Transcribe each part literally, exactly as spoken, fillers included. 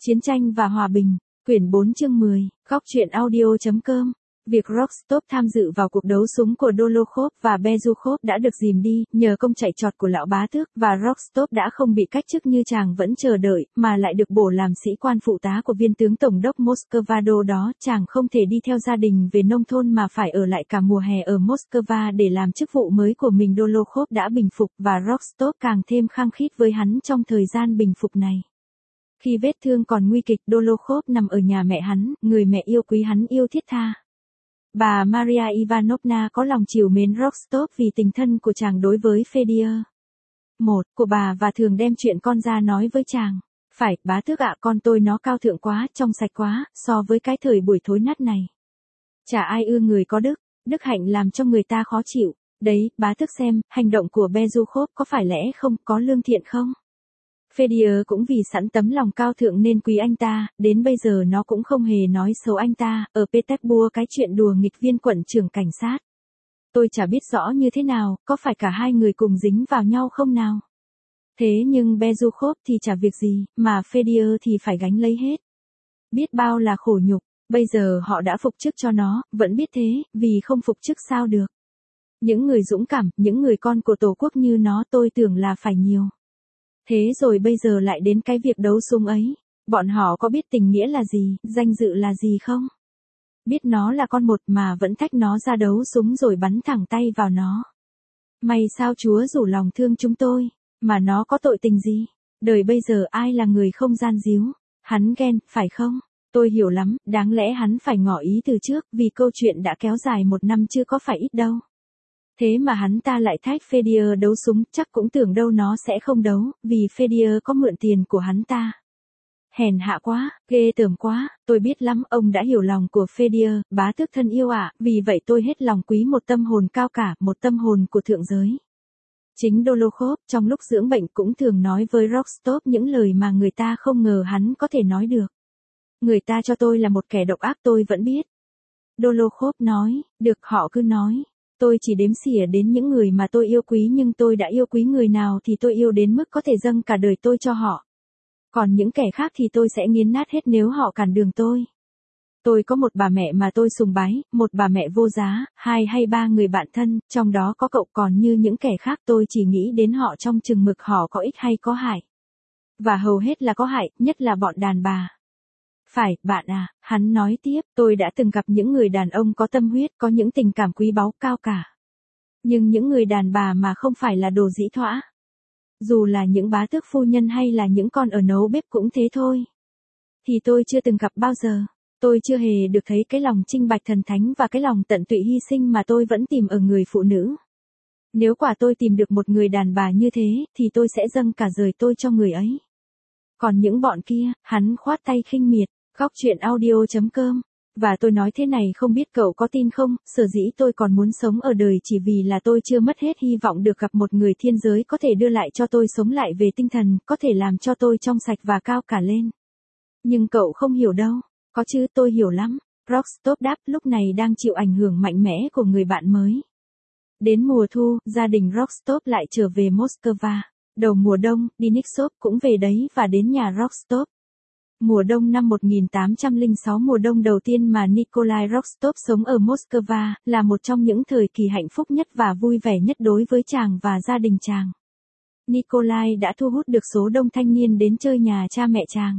Chiến tranh và hòa bình, quyển bốn chương mười, góc truyện audio.com. Việc Rostov tham dự vào cuộc đấu súng của Dolokhov và Bezukhov đã được dìm đi, nhờ công chạy trọt của lão bá tước, và Rostov đã không bị cách chức như chàng vẫn chờ đợi, mà lại được bổ làm sĩ quan phụ tá của viên tướng tổng đốc Moscow. Đó, chàng không thể đi theo gia đình về nông thôn mà phải ở lại cả mùa hè ở Moscow để làm chức vụ mới của mình. Dolokhov đã bình phục, và Rostov càng thêm khăng khít với hắn trong thời gian bình phục này. Khi vết thương còn nguy kịch, Dolokhov nằm ở nhà mẹ hắn, người mẹ yêu quý hắn yêu thiết tha. Bà Maria Ivanovna có lòng trìu mến Rostov vì tình thân của chàng đối với Fedor. Một, của bà và thường đem chuyện con ra nói với chàng. Phải, bá tước ạ, con tôi nó cao thượng quá, trong sạch quá, so với cái thời buổi thối nát này. Chả ai ưa người có đức, đức hạnh làm cho người ta khó chịu. Đấy, bá tước xem, hành động của Bezukhov có phải lẽ không, có lương thiện không? Fedor cũng vì sẵn tấm lòng cao thượng nên quý anh ta, đến bây giờ nó cũng không hề nói xấu anh ta. Ở Petersburg cái chuyện đùa nghịch viên quận trưởng cảnh sát. Tôi chả biết rõ như thế nào, có phải cả hai người cùng dính vào nhau không nào? Thế nhưng Bezukhov thì chả việc gì, mà Fedor thì phải gánh lấy hết. Biết bao là khổ nhục, bây giờ họ đã phục chức cho nó, vẫn biết thế, vì không phục chức sao được. Những người dũng cảm, những người con của tổ quốc như nó tôi tưởng là phải nhiều. Thế rồi bây giờ lại đến cái việc đấu súng ấy, bọn họ có biết tình nghĩa là gì, danh dự là gì không? Biết nó là con một mà vẫn thách nó ra đấu súng rồi bắn thẳng tay vào nó. May sao Chúa rủ lòng thương chúng tôi, mà nó có tội tình gì? Đời bây giờ ai là người không gian díu? Hắn ghen, phải không? Tôi hiểu lắm, đáng lẽ hắn phải ngỏ ý từ trước, vì câu chuyện đã kéo dài một năm chứ có phải ít đâu. Thế mà hắn ta lại thách Fedor đấu súng, chắc cũng tưởng đâu nó sẽ không đấu, vì Fedor có mượn tiền của hắn ta. Hèn hạ quá, ghê tởm quá, tôi biết lắm, ông đã hiểu lòng của Fedor, bá tước thân yêu ạ, vì vậy tôi hết lòng quý một tâm hồn cao cả, một tâm hồn của thượng giới. Chính Dolokhov, trong lúc dưỡng bệnh cũng thường nói với Rostov những lời mà người ta không ngờ hắn có thể nói được. Người ta cho tôi là một kẻ độc ác tôi vẫn biết. Dolokhov nói, được họ cứ nói. Tôi chỉ đếm xỉa đến những người mà tôi yêu quý, nhưng tôi đã yêu quý người nào thì tôi yêu đến mức có thể dâng cả đời tôi cho họ. Còn những kẻ khác thì tôi sẽ nghiến nát hết nếu họ cản đường tôi. Tôi có một bà mẹ mà tôi sùng bái, một bà mẹ vô giá, hai hay ba người bạn thân, trong đó có cậu, còn như những kẻ khác tôi chỉ nghĩ đến họ trong chừng mực họ có ích hay có hại. Và hầu hết là có hại, nhất là bọn đàn bà. Phải, bạn à, hắn nói tiếp, tôi đã từng gặp những người đàn ông có tâm huyết, có những tình cảm quý báu cao cả. Nhưng những người đàn bà mà không phải là đồ dĩ thỏa. Dù là những bá tước phu nhân hay là những con ở nấu bếp cũng thế thôi. Thì tôi chưa từng gặp bao giờ. Tôi chưa hề được thấy cái lòng trinh bạch thần thánh và cái lòng tận tụy hy sinh mà tôi vẫn tìm ở người phụ nữ. Nếu quả tôi tìm được một người đàn bà như thế, thì tôi sẽ dâng cả đời tôi cho người ấy. Còn những bọn kia, hắn khoát tay khinh miệt. Góc truyện audio.com. Và tôi nói thế này không biết cậu có tin không, sở dĩ tôi còn muốn sống ở đời chỉ vì là tôi chưa mất hết hy vọng được gặp một người thiên giới có thể đưa lại cho tôi sống lại về tinh thần, có thể làm cho tôi trong sạch và cao cả lên. Nhưng cậu không hiểu đâu. Có chứ, tôi hiểu lắm. Rostov đáp, lúc này đang chịu ảnh hưởng mạnh mẽ của người bạn mới. Đến mùa thu, gia đình Rostov lại trở về Moscow. Đầu mùa đông, Denisov cũng về đấy và đến nhà Rostov. Mùa đông năm một nghìn tám trăm lẻ sáu, mùa đông đầu tiên mà Nikolai Rostov sống ở Moscow, là một trong những thời kỳ hạnh phúc nhất và vui vẻ nhất đối với chàng và gia đình chàng. Nikolai đã thu hút được số đông thanh niên đến chơi nhà cha mẹ chàng.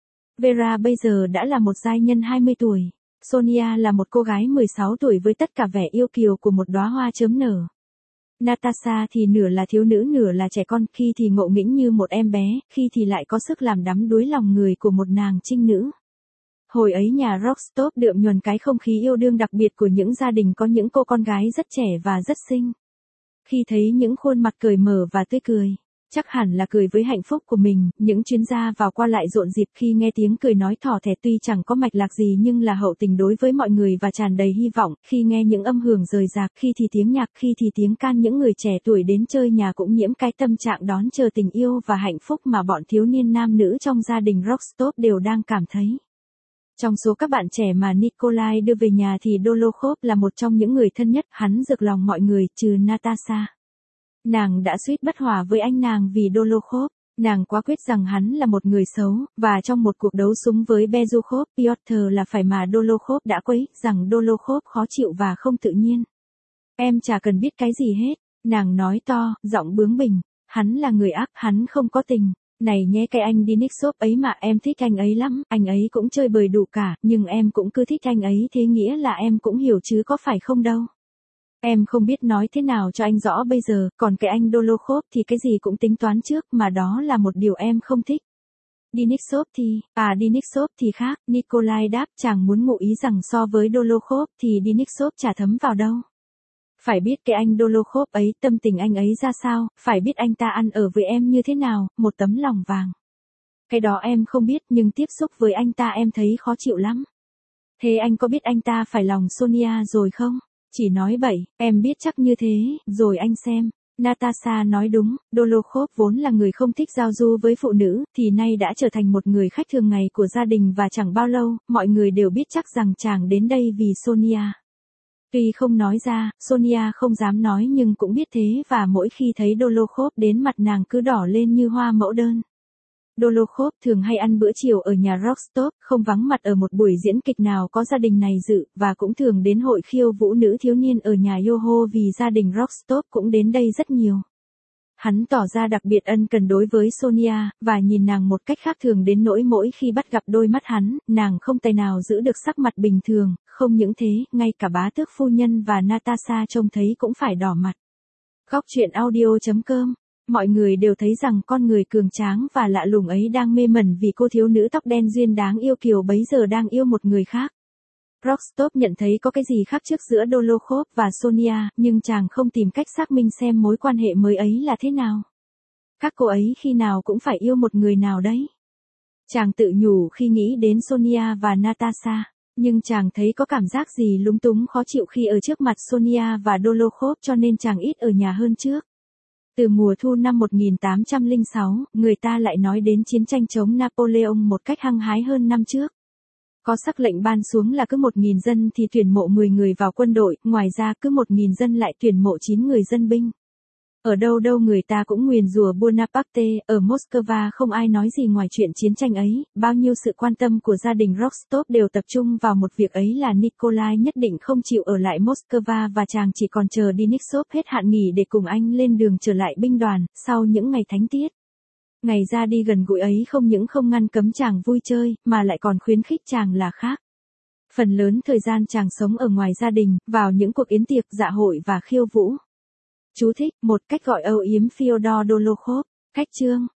Vera bây giờ đã là một giai nhân hai mươi tuổi. Sonia là một cô gái mười sáu tuổi với tất cả vẻ yêu kiều của một đóa hoa chớm nở. Natasha thì nửa là thiếu nữ nửa là trẻ con, khi thì ngộ nghĩnh như một em bé, khi thì lại có sức làm đắm đuối lòng người của một nàng trinh nữ. Hồi ấy nhà Rostov đượm nhuần cái không khí yêu đương đặc biệt của những gia đình có những cô con gái rất trẻ và rất xinh. Khi thấy những khuôn mặt cởi mở và tươi cười, chắc hẳn là cười với hạnh phúc của mình, những chuyến ra vào qua lại rộn rịp khi nghe tiếng cười nói thỏ thẻ tuy chẳng có mạch lạc gì nhưng là hậu tình đối với mọi người và tràn đầy hy vọng, khi nghe những âm hưởng rời rạc, khi thì tiếng nhạc, khi thì tiếng can những người trẻ tuổi đến chơi nhà cũng nhiễm cái tâm trạng đón chờ tình yêu và hạnh phúc mà bọn thiếu niên nam nữ trong gia đình Rostov đều đang cảm thấy. Trong số các bạn trẻ mà Nikolai đưa về nhà thì Dolokhov là một trong những người thân nhất, hắn rực lòng mọi người, trừ Natasha. Nàng đã suýt bất hòa với anh nàng vì Dolokhov. Nàng quá quyết rằng hắn là một người xấu, và trong một cuộc đấu súng với Bezukhov, Piotr là phải mà Dolokhov đã quấy, rằng Dolokhov khó chịu và không tự nhiên. Em chả cần biết cái gì hết, nàng nói to, giọng bướng bỉnh, hắn là người ác, hắn không có tình. Này nhé cái anh Denisov ấy mà em thích anh ấy lắm, anh ấy cũng chơi bời đủ cả, nhưng em cũng cứ thích anh ấy thế nghĩa là em cũng hiểu chứ có phải không đâu. Em không biết nói thế nào cho anh rõ bây giờ, còn cái anh Dolokhov thì cái gì cũng tính toán trước mà đó là một điều em không thích. Denisov thì, à Denisov thì khác, Nikolai đáp chàng muốn ngụ ý rằng so với Dolokhov thì Denisov chả thấm vào đâu. Phải biết cái anh Dolokhov ấy tâm tình anh ấy ra sao, phải biết anh ta ăn ở với em như thế nào, một tấm lòng vàng. Cái đó em không biết nhưng tiếp xúc với anh ta em thấy khó chịu lắm. Thế anh có biết anh ta phải lòng Sonia rồi không? Chỉ nói bậy, em biết chắc như thế, rồi anh xem. Natasha nói đúng, Dolokhov vốn là người không thích giao du với phụ nữ, thì nay đã trở thành một người khách thường ngày của gia đình và chẳng bao lâu, mọi người đều biết chắc rằng chàng đến đây vì Sonia. Tuy không nói ra, Sonia không dám nói nhưng cũng biết thế và mỗi khi thấy Dolokhov đến mặt nàng cứ đỏ lên như hoa mẫu đơn. Dolokhov thường hay ăn bữa chiều ở nhà Rostov, không vắng mặt ở một buổi diễn kịch nào có gia đình này dự, và cũng thường đến hội khiêu vũ nữ thiếu niên ở nhà Yoho vì gia đình Rostov cũng đến đây rất nhiều. Hắn tỏ ra đặc biệt ân cần đối với Sonia, và nhìn nàng một cách khác thường đến nỗi mỗi khi bắt gặp đôi mắt hắn, nàng không tài nào giữ được sắc mặt bình thường, không những thế, ngay cả bá tước phu nhân và Natasha trông thấy cũng phải đỏ mặt. Góc truyện audio chấm com. Mọi người đều thấy rằng con người cường tráng và lạ lùng ấy đang mê mẩn vì cô thiếu nữ tóc đen duyên đáng yêu kiều bấy giờ đang yêu một người khác. Rostov nhận thấy có cái gì khác trước giữa Dolokhov và Sonia, nhưng chàng không tìm cách xác minh xem mối quan hệ mới ấy là thế nào. Các cô ấy khi nào cũng phải yêu một người nào đấy. Chàng tự nhủ khi nghĩ đến Sonia và Natasha, nhưng chàng thấy có cảm giác gì lúng túng khó chịu khi ở trước mặt Sonia và Dolokhov cho nên chàng ít ở nhà hơn trước. Từ mùa thu năm một nghìn tám trăm lẻ sáu, người ta lại nói đến chiến tranh chống Napoleon một cách hăng hái hơn năm trước. Có sắc lệnh ban xuống là cứ một nghìn dân thì tuyển mộ mười người vào quân đội, ngoài ra cứ một nghìn dân lại tuyển mộ chín người dân binh. Ở đâu đâu người ta cũng nguyền rủa Bonaparte, ở Moscow không ai nói gì ngoài chuyện chiến tranh ấy, bao nhiêu sự quan tâm của gia đình Rostov đều tập trung vào một việc ấy là Nikolai nhất định không chịu ở lại Moscow và chàng chỉ còn chờ Denisov hết hạn nghỉ để cùng anh lên đường trở lại binh đoàn, sau những ngày thánh tiết. Ngày ra đi gần gũi ấy không những không ngăn cấm chàng vui chơi, mà lại còn khuyến khích chàng là khác. Phần lớn thời gian chàng sống ở ngoài gia đình, vào những cuộc yến tiệc, dạ hội và khiêu vũ. Chú thích, một cách gọi âu yếm Fyodor Dolokhov. Cách chương